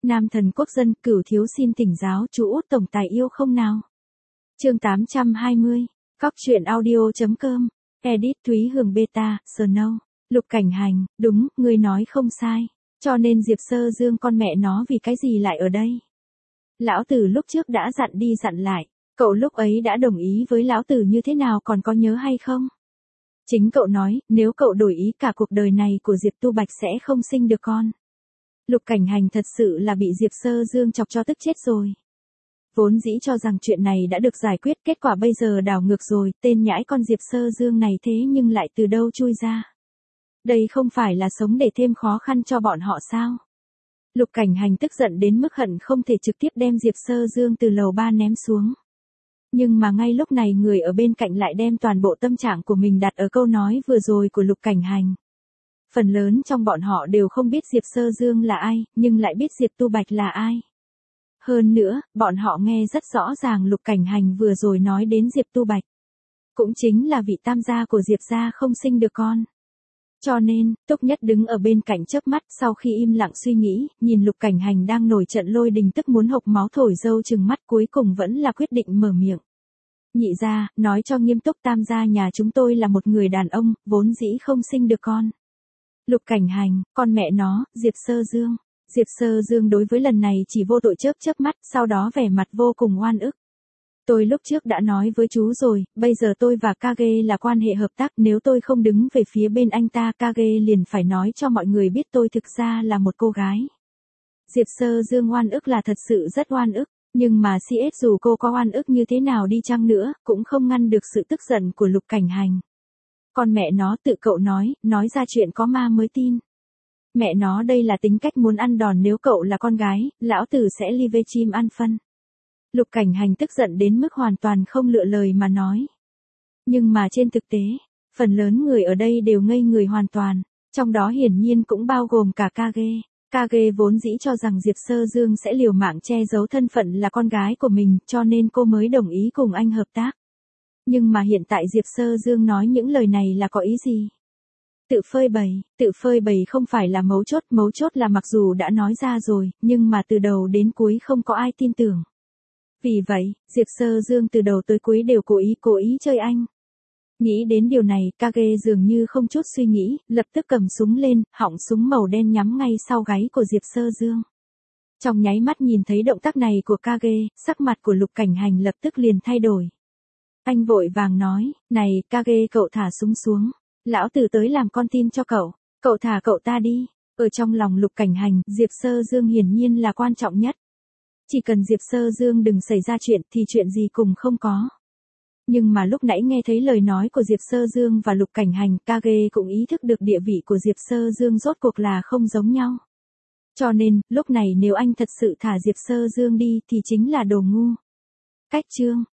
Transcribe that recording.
Nam thần quốc dân, Cửu thiếu xin thỉnh giáo chú Út tổng tài yêu không nào? Chương 820. Cóc truyện audio.com. Edit Thúy Hường Beta, Snow. Lục Cảnh Hành, đúng, ngươi nói không sai. Cho nên Diệp Sơ Dương con mẹ nó vì cái gì lại ở đây? Lão tử lúc trước đã dặn đi dặn lại, cậu lúc ấy đã đồng ý với lão tử như thế nào còn có nhớ hay không? Chính cậu nói, nếu cậu đổi ý cả cuộc đời này của Diệp Tu Bạch sẽ không sinh được con. Lục Cảnh Hành thật sự là bị Diệp Sơ Dương chọc cho tức chết rồi. Vốn dĩ cho rằng chuyện này đã được giải quyết, kết quả bây giờ đảo ngược rồi, tên nhãi con Diệp Sơ Dương này thế nhưng lại từ đâu chui ra. Đây không phải là sống để thêm khó khăn cho bọn họ sao? Lục Cảnh Hành tức giận đến mức hận không thể trực tiếp đem Diệp Sơ Dương từ lầu 3 ném xuống. Nhưng mà ngay lúc này người ở bên cạnh lại đem toàn bộ tâm trạng của mình đặt ở câu nói vừa rồi của Lục Cảnh Hành. Phần lớn trong bọn họ đều không biết Diệp Sơ Dương là ai, nhưng lại biết Diệp Tu Bạch là ai. Hơn nữa, bọn họ nghe rất rõ ràng Lục Cảnh Hành vừa rồi nói đến Diệp Tu Bạch. Cũng chính là vị tam gia của Diệp gia không sinh được con. Cho nên, Túc Nhất đứng ở bên cạnh chớp mắt sau khi im lặng suy nghĩ, nhìn Lục Cảnh Hành đang nổi trận lôi đình tức muốn hộc máu thổi dâu chừng mắt cuối cùng vẫn là quyết định mở miệng. Nhị gia, nói cho nghiêm túc tam gia nhà chúng tôi là một người đàn ông, vốn dĩ không sinh được con. Lục Cảnh Hành, con mẹ nó, Diệp Sơ Dương. Diệp Sơ Dương đối với lần này chỉ vô tội chớp chớp mắt, sau đó vẻ mặt vô cùng oan ức. Tôi lúc trước đã nói với chú rồi, bây giờ tôi và Kage là quan hệ hợp tác, nếu tôi không đứng về phía bên anh ta, Kage liền phải nói cho mọi người biết tôi thực ra là một cô gái. Diệp Sơ Dương oan ức là thật sự rất oan ức, nhưng mà CS dù cô có oan ức như thế nào đi chăng nữa, cũng không ngăn được sự tức giận của Lục Cảnh Hành. Con mẹ nó tự cậu nói ra chuyện có ma mới tin. Mẹ nó đây là tính cách muốn ăn đòn, nếu cậu là con gái, lão tử sẽ li về chim ăn phân. Lục Cảnh Hành tức giận đến mức hoàn toàn không lựa lời mà nói. Nhưng mà trên thực tế, phần lớn người ở đây đều ngây người hoàn toàn, trong đó hiển nhiên cũng bao gồm cả Kage. Kage vốn dĩ cho rằng Diệp Sơ Dương sẽ liều mạng che giấu thân phận là con gái của mình, cho nên cô mới đồng ý cùng anh hợp tác. Nhưng mà hiện tại Diệp Sơ Dương nói những lời này là có ý gì? Tự phơi bày không phải là mấu chốt là mặc dù đã nói ra rồi, nhưng mà từ đầu đến cuối không có ai tin tưởng. Vì vậy, Diệp Sơ Dương từ đầu tới cuối đều cố ý chơi anh. Nghĩ đến điều này, Kage dường như không chút suy nghĩ, lập tức cầm súng lên, họng súng màu đen nhắm ngay sau gáy của Diệp Sơ Dương. Trong nháy mắt nhìn thấy động tác này của Kage, sắc mặt của Lục Cảnh Hành lập tức liền thay đổi. Anh vội vàng nói, này, Kage cậu thả súng xuống. Lão tử tới làm con tin cho cậu thả cậu ta đi. Ở trong lòng Lục Cảnh Hành, Diệp Sơ Dương hiển nhiên là quan trọng nhất. Chỉ cần Diệp Sơ Dương đừng xảy ra chuyện thì chuyện gì cùng không có. Nhưng mà lúc nãy nghe thấy lời nói của Diệp Sơ Dương và Lục Cảnh Hành, Kage cũng ý thức được địa vị của Diệp Sơ Dương rốt cuộc là không giống nhau. Cho nên, lúc này nếu anh thật sự thả Diệp Sơ Dương đi thì chính là đồ ngu. Cách chương